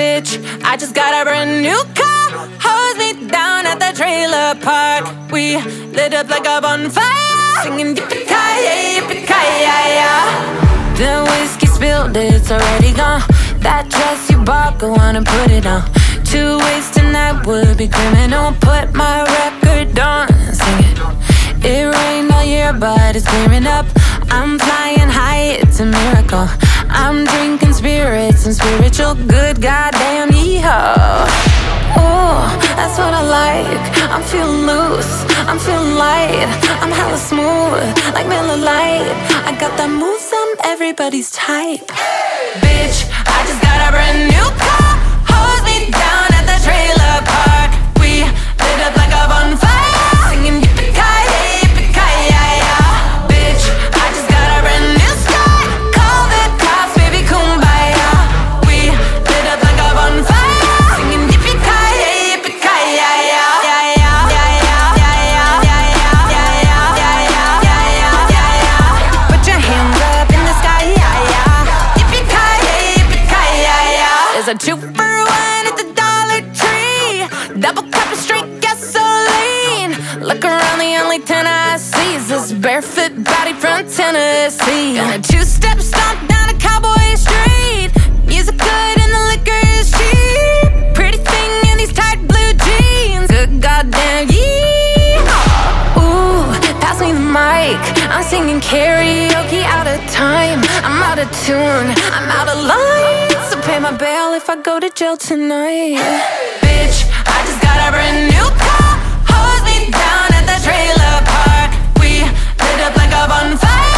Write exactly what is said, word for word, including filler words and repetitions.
Bitch, I just got a brand new car. Hose me down at the trailer park. We lit up like a bonfire, singing yippee-ki-yay, yippee-ki-yay. The whiskey spilled, it's already gone. That dress you bought, go on and put it on. Two ways tonight would be criminal. Put my record on, sing it. It rained all year, but it's clearing up. I'm flying high, it's a miracle. I'm drinking spirits and spiritual good goddamn yeehaw. Ooh, that's what I like. I'm feeling loose, I'm feeling light. I'm hella smooth, like Miller Lite. I got the moves, I'm everybody's type. Bitch, I just got a brand new car. Hose me down at the trailer park. We lit up like a bonfire, singing yippee-ki-yay, yippee-ki-yay. Bitch, I just got a brand new sky. Call the cops, baby, kumbaya. We lit up like a bonfire, singing yippee-ki-yay, yippee-ki-yay. Put your hands up in the sky, yippee-ki-yay, yippee-ki-yay. There's a two for one at the Dollar Tree. Double cup of straight gasoline. Look around, the only ten I see is this barefoot body from Tennessee. And a two-step stomp down a cowboy street. Music good and the liquor is cheap. Pretty thing in these tight blue jeans. Good goddamn yeah. Ooh, pass me the mic. I'm singing karaoke out of time. I'm out of tune, I'm out of line. So pay my bail if I go to jail tonight. Bitch, I just got a brand new car. Hose me down at the trailer park. We lit up like a bonfire.